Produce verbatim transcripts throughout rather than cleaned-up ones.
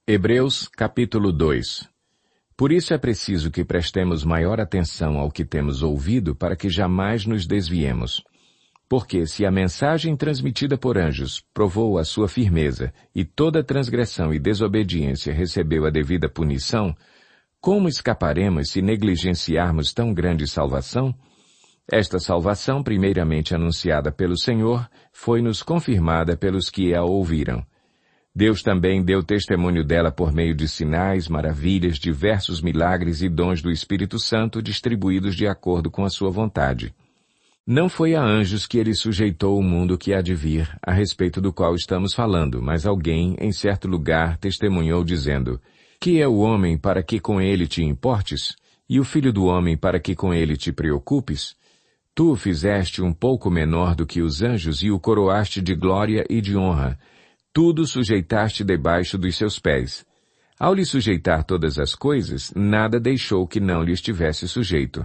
Hebreus, capítulo dois. Por isso é preciso que prestemos maior atenção ao que temos ouvido para que jamais nos desviemos. Porque se a mensagem transmitida por anjos provou a sua firmeza e toda transgressão e desobediência recebeu a devida punição, como escaparemos se negligenciarmos tão grande salvação? Esta salvação, primeiramente anunciada pelo Senhor, foi-nos confirmada pelos que a ouviram. Deus também deu testemunho dela por meio de sinais, maravilhas, diversos milagres e dons do Espírito Santo distribuídos de acordo com a sua vontade. Não foi a anjos que ele sujeitou o mundo que há de vir, a respeito do qual estamos falando, mas alguém, em certo lugar, testemunhou dizendo: Que é o homem para que com ele te importes? E o filho do homem para que com ele te preocupes? Tu o fizeste um pouco menor do que os anjos e o coroaste de glória e de honra. Tudo sujeitaste debaixo dos seus pés. Ao lhe sujeitar todas as coisas, nada deixou que não lhe estivesse sujeito.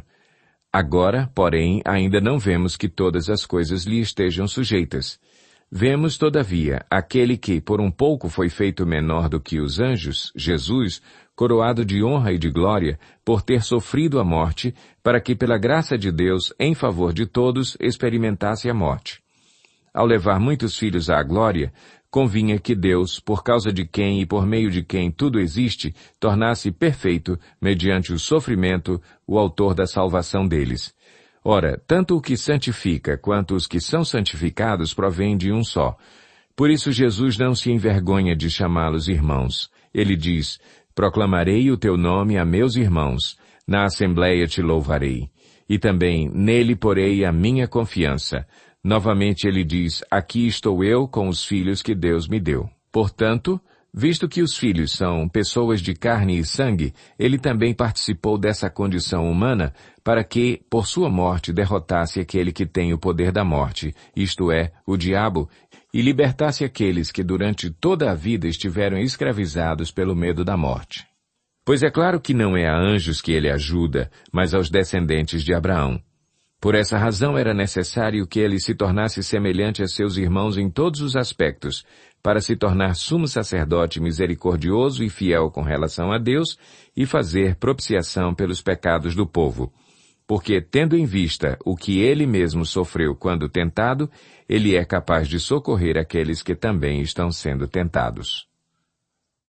Agora, porém, ainda não vemos que todas as coisas lhe estejam sujeitas. Vemos, todavia, aquele que por um pouco foi feito menor do que os anjos, Jesus, coroado de honra e de glória, por ter sofrido a morte, para que pela graça de Deus, em favor de todos, experimentasse a morte. Ao levar muitos filhos à glória, convinha que Deus, por causa de quem e por meio de quem tudo existe, tornasse perfeito, mediante o sofrimento, o autor da salvação deles. Ora, tanto o que santifica quanto os que são santificados provêm de um só. Por isso Jesus não se envergonha de chamá-los irmãos. Ele diz: Proclamarei o teu nome a meus irmãos, na assembleia te louvarei. E também nele porei a minha confiança. Novamente ele diz: Aqui estou eu com os filhos que Deus me deu. Portanto, visto que os filhos são pessoas de carne e sangue, ele também participou dessa condição humana para que, por sua morte, derrotasse aquele que tem o poder da morte, isto é, o diabo, e libertasse aqueles que durante toda a vida estiveram escravizados pelo medo da morte. Pois é claro que não é a anjos que ele ajuda, mas aos descendentes de Abraão. Por essa razão era necessário que ele se tornasse semelhante a seus irmãos em todos os aspectos, para se tornar sumo sacerdote misericordioso e fiel com relação a Deus e fazer propiciação pelos pecados do povo. Porque, tendo em vista o que ele mesmo sofreu quando tentado, ele é capaz de socorrer aqueles que também estão sendo tentados.